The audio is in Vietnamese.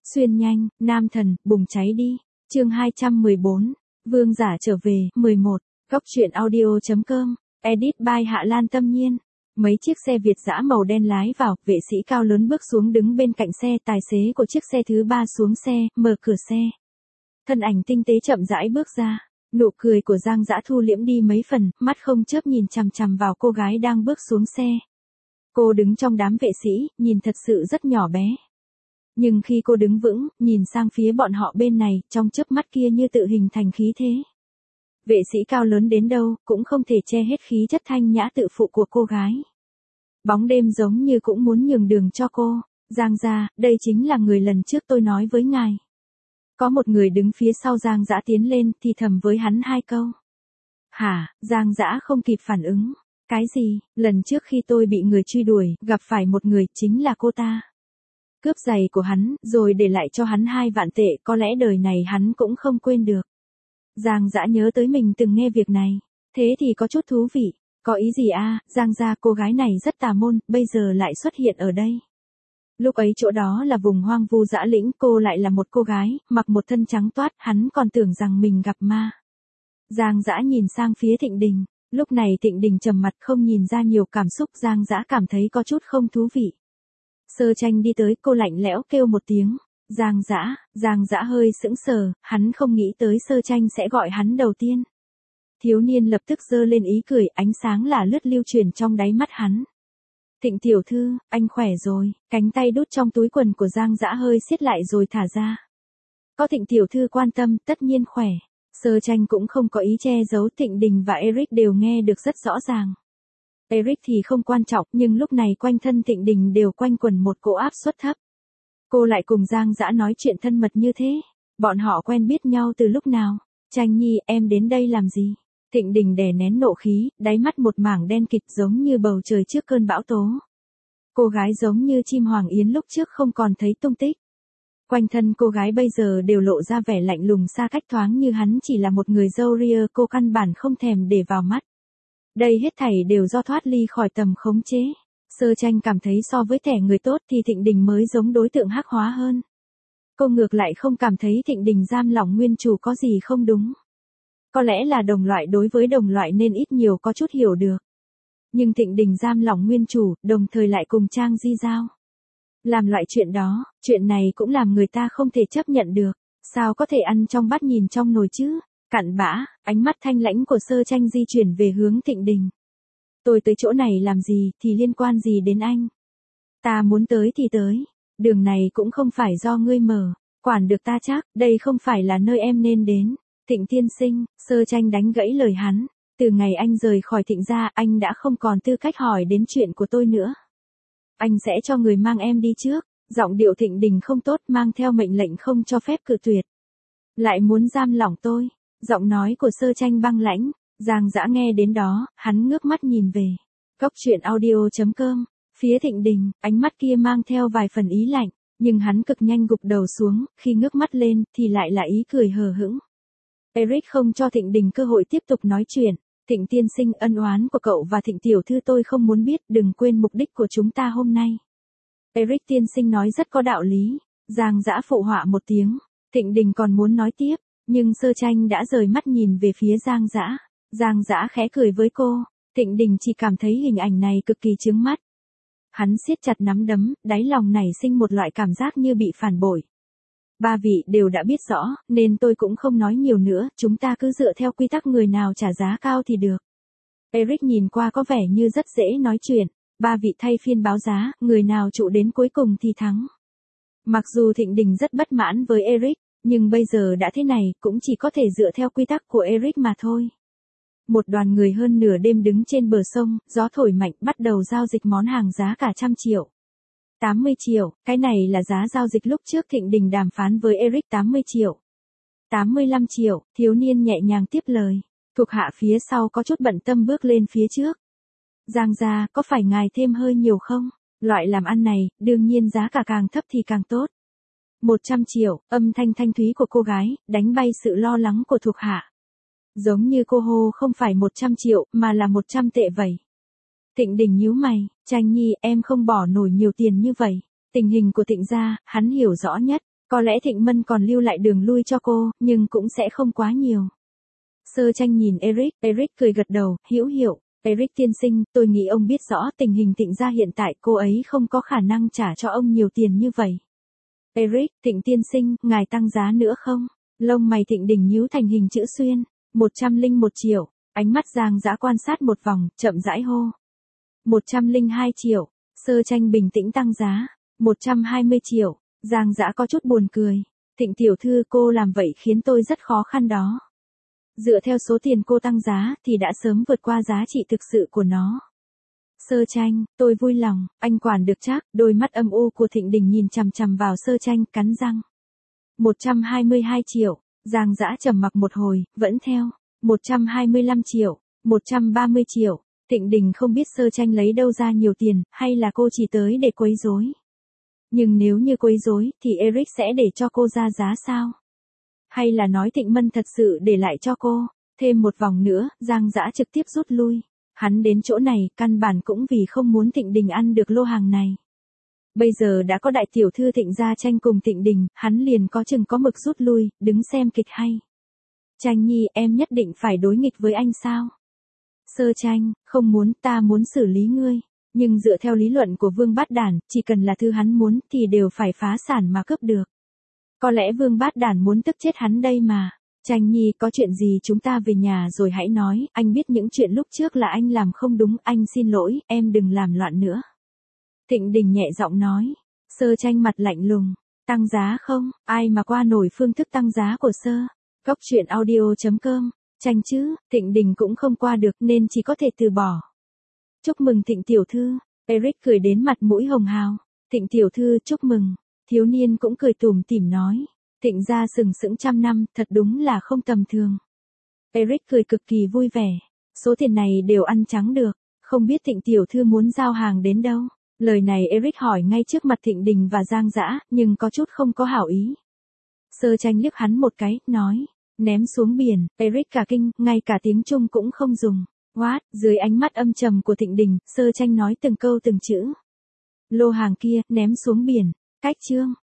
Xuyên nhanh, nam thần, bùng cháy đi. Chương 214, Vương giả trở về, 11. Góc truyện audio.com, edit by Hạ Lan Tâm Nhiên. Mấy chiếc xe Việt dã màu đen lái vào, vệ sĩ cao lớn bước xuống đứng bên cạnh xe, tài xế của chiếc xe thứ 3 xuống xe, mở cửa xe. Thân ảnh tinh tế chậm rãi bước ra, nụ cười của Giang Dã thu liễm đi mấy phần, mắt không chớp nhìn chằm chằm vào cô gái đang bước xuống xe. Cô đứng trong đám vệ sĩ, nhìn thật sự rất nhỏ bé. Nhưng khi cô đứng vững, nhìn sang phía bọn họ bên này, trong chớp mắt kia như tự hình thành khí thế. Vệ sĩ cao lớn đến đâu, cũng không thể che hết khí chất thanh nhã tự phụ của cô gái. Bóng đêm giống như cũng muốn nhường đường cho cô. Giang gia, đây chính là người lần trước tôi nói với ngài. Có một người đứng phía sau Giang Dã tiến lên, thì thầm với hắn 2 câu. Hả, Giang Dã không kịp phản ứng. Cái gì, lần trước khi tôi bị người truy đuổi, gặp phải một người, chính là cô ta. Cướp giày của hắn, rồi để lại cho hắn 2 vạn tệ, có lẽ đời này hắn cũng không quên được. Giang Dã nhớ tới mình từng nghe việc này. Thế thì có chút thú vị. Có ý gì à, Giang gia, cô gái này rất tà môn, bây giờ lại xuất hiện ở đây. Lúc ấy chỗ đó là vùng hoang vu dã lĩnh, cô lại là một cô gái, mặc một thân trắng toát, hắn còn tưởng rằng mình gặp ma. Giang Dã nhìn sang phía Thịnh Đình. Lúc này Thịnh Đình trầm mặt không nhìn ra nhiều cảm xúc, Giang Dã cảm thấy có chút không thú vị. Sơ Tranh đi tới, cô lạnh lẽo kêu một tiếng. Giang Dã hơi sững sờ, hắn không nghĩ tới Sơ Tranh sẽ gọi hắn đầu tiên. Thiếu niên lập tức giơ lên ý cười, ánh sáng là lướt lưu truyền trong đáy mắt hắn. Thịnh tiểu thư, anh khỏe rồi, cánh tay đút trong túi quần của Giang Dã hơi siết lại rồi thả ra. Có Thịnh tiểu thư quan tâm, tất nhiên khỏe. Sơ Tranh cũng không có ý che giấu, Thịnh Đình và Eric đều nghe được rất rõ ràng. Eric thì không quan trọng, nhưng lúc này quanh thân Thịnh Đình đều quanh quẩn một cỗ áp suất thấp. Cô lại cùng Giang Dã nói chuyện thân mật như thế. Bọn họ quen biết nhau từ lúc nào? Tranh nhi, em đến đây làm gì? Thịnh Đình đè nén nộ khí, đáy mắt một mảng đen kịt giống như bầu trời trước cơn bão tố. Cô gái giống như chim hoàng yến lúc trước không còn thấy tung tích. Quanh thân cô gái bây giờ đều lộ ra vẻ lạnh lùng xa cách, thoáng như hắn chỉ là một người râu ria, cô căn bản không thèm để vào mắt. Đây hết thảy đều do thoát ly khỏi tầm khống chế. Sơ Tranh cảm thấy so với thẻ người tốt thì Thịnh Đình mới giống đối tượng hắc hóa hơn. Cô ngược lại không cảm thấy Thịnh Đình giam lỏng nguyên chủ có gì không đúng. Có lẽ là đồng loại đối với đồng loại nên ít nhiều có chút hiểu được. Nhưng Thịnh Đình giam lỏng nguyên chủ, đồng thời lại cùng Trang Di giao. Làm loại chuyện đó, chuyện này cũng làm người ta không thể chấp nhận được. Sao có thể ăn trong bát nhìn trong nồi chứ? Cặn bã, ánh mắt thanh lãnh của Sơ Tranh di chuyển về hướng Thịnh Đình. Tôi tới chỗ này làm gì thì liên quan gì đến anh? Ta muốn tới thì tới. Đường này cũng không phải do ngươi mở. Quản được ta chắc, đây không phải là nơi em nên đến. Thịnh tiên sinh, Sơ Tranh đánh gãy lời hắn. Từ ngày anh rời khỏi Thịnh gia, anh đã không còn tư cách hỏi đến chuyện của tôi nữa. Anh sẽ cho người mang em đi trước. Giọng điệu Thịnh Đình không tốt, mang theo mệnh lệnh không cho phép cự tuyệt. Lại muốn giam lỏng tôi. Giọng nói của Sơ Tranh băng lãnh. Giang Dã nghe đến đó, hắn ngước mắt nhìn về. Góc truyện audio.com. Phía Thịnh Đình, ánh mắt kia mang theo vài phần ý lạnh. Nhưng hắn cực nhanh gục đầu xuống, khi ngước mắt lên, thì lại là ý cười hờ hững. Eric không cho Thịnh Đình cơ hội tiếp tục nói chuyện. Thịnh tiên sinh, ân oán của cậu và Thịnh tiểu thư tôi không muốn biết, đừng quên mục đích của chúng ta hôm nay. Eric tiên sinh nói rất có đạo lý. Giang Dã phụ họa một tiếng. Thịnh Đình còn muốn nói tiếp, nhưng Sơ Tranh đã rời mắt nhìn về phía Giang Dã. Giang Dã khẽ cười với cô. Thịnh Đình chỉ cảm thấy hình ảnh này cực kỳ chướng mắt. Hắn siết chặt nắm đấm, đáy lòng nảy sinh một loại cảm giác như bị phản bội. Ba vị đều đã biết rõ, nên tôi cũng không nói nhiều nữa, chúng ta cứ dựa theo quy tắc người nào trả giá cao thì được. Eric nhìn qua có vẻ như rất dễ nói chuyện. Ba vị thay phiên báo giá, người nào trụ đến cuối cùng thì thắng. Mặc dù Thịnh Đình rất bất mãn với Eric, nhưng bây giờ đã thế này, cũng chỉ có thể dựa theo quy tắc của Eric mà thôi. Một đoàn người hơn nửa đêm đứng trên bờ sông, gió thổi mạnh, bắt đầu giao dịch món hàng giá cả 100 triệu. 80 triệu, cái này là giá giao dịch lúc trước Thịnh Đình đàm phán với Eric 80 triệu. 85 triệu, thiếu niên nhẹ nhàng tiếp lời. Thuộc hạ phía sau có chút bận tâm bước lên phía trước. Giang gia, có phải ngài thêm hơi nhiều không? Loại làm ăn này, đương nhiên giá cả càng thấp thì càng tốt. 100 triệu, âm thanh thanh thúy của cô gái, đánh bay sự lo lắng của thuộc hạ. Giống như cô hô không phải 100 triệu, mà là 100 tệ vậy. Thịnh Đình nhíu mày, Tranh nhi, em không bỏ nổi nhiều tiền như vậy. Tình hình của Thịnh gia, hắn hiểu rõ nhất. Có lẽ Thịnh Mân còn lưu lại đường lui cho cô, nhưng cũng sẽ không quá nhiều. Sơ Tranh nhìn Eric cười gật đầu, hữu hiệu. Eric tiên sinh, tôi nghĩ ông biết rõ tình hình Thịnh gia hiện tại, cô ấy không có khả năng trả cho ông nhiều tiền như vậy. Eric, Thịnh tiên sinh, ngài tăng giá nữa không? Lông mày Thịnh Đình nhíu thành hình chữ xuyên. 101 triệu. Ánh mắt Giang Dã quan sát một vòng, chậm rãi hô. 102 triệu. Sơ Tranh bình tĩnh tăng giá. 120 triệu. Giang Dã có chút buồn cười. Thịnh tiểu thư, cô làm vậy khiến tôi rất khó khăn đó. Dựa theo số tiền cô tăng giá thì đã sớm vượt qua giá trị thực sự của nó. Sơ Tranh, tôi vui lòng, anh quản được chắc. Đôi mắt âm u của Thịnh Đình nhìn chằm chằm vào Sơ Tranh, cắn răng. 122 triệu. Giang Dã trầm mặc một hồi, vẫn theo. 125 triệu. 130 triệu. Thịnh Đình không biết Sơ Tranh lấy đâu ra nhiều tiền, hay là cô chỉ tới để quấy rối. Nhưng nếu như quấy rối, thì Eric sẽ để cho cô ra giá sao? Hay là nói Thịnh Mân thật sự để lại cho cô? Thêm một vòng nữa, Giang Dã trực tiếp rút lui. Hắn đến chỗ này, căn bản cũng vì không muốn Thịnh Đình ăn được lô hàng này. Bây giờ đã có đại tiểu thư Thịnh gia tranh cùng Thịnh Đình, hắn liền có chừng có mực rút lui, đứng xem kịch hay. Tranh nhi, em nhất định phải đối nghịch với anh sao? Sơ Tranh, không muốn, ta muốn xử lý ngươi. Nhưng dựa theo lý luận của Vương Bát Đản, chỉ cần là thứ hắn muốn thì đều phải phá sản mà cướp được. Có lẽ Vương Bát Đản muốn tức chết hắn đây mà. Tranh nhi, có chuyện gì chúng ta về nhà rồi hãy nói, anh biết những chuyện lúc trước là anh làm không đúng, anh xin lỗi, em đừng làm loạn nữa. Thịnh Đình nhẹ giọng nói. Sơ Tranh mặt lạnh lùng. Tăng giá không, ai mà qua nổi phương thức tăng giá của Sơ. Góc truyện audio.com. Tranh chứ, Thịnh Đình cũng không qua được nên chỉ có thể từ bỏ. Chúc mừng Thịnh tiểu thư. Eric cười đến mặt mũi hồng hào. Thịnh tiểu thư, chúc mừng. Thiếu niên cũng cười tủm tỉm nói. Thịnh gia sừng sững trăm năm, thật đúng là không tầm thường. Eric cười cực kỳ vui vẻ. Số tiền này đều ăn trắng được. Không biết Thịnh tiểu thư muốn giao hàng đến đâu. Lời này Eric hỏi ngay trước mặt Thịnh Đình và Giang Dã, nhưng có chút không có hảo ý. Sơ Tranh liếc hắn một cái, nói. Ném xuống biển. Eric cả kinh, ngay cả tiếng Trung cũng không dùng. What? Dưới ánh mắt âm trầm của Thịnh Đình, Sơ Tranh nói từng câu từng chữ. Lô hàng kia, ném xuống biển. Cách chương.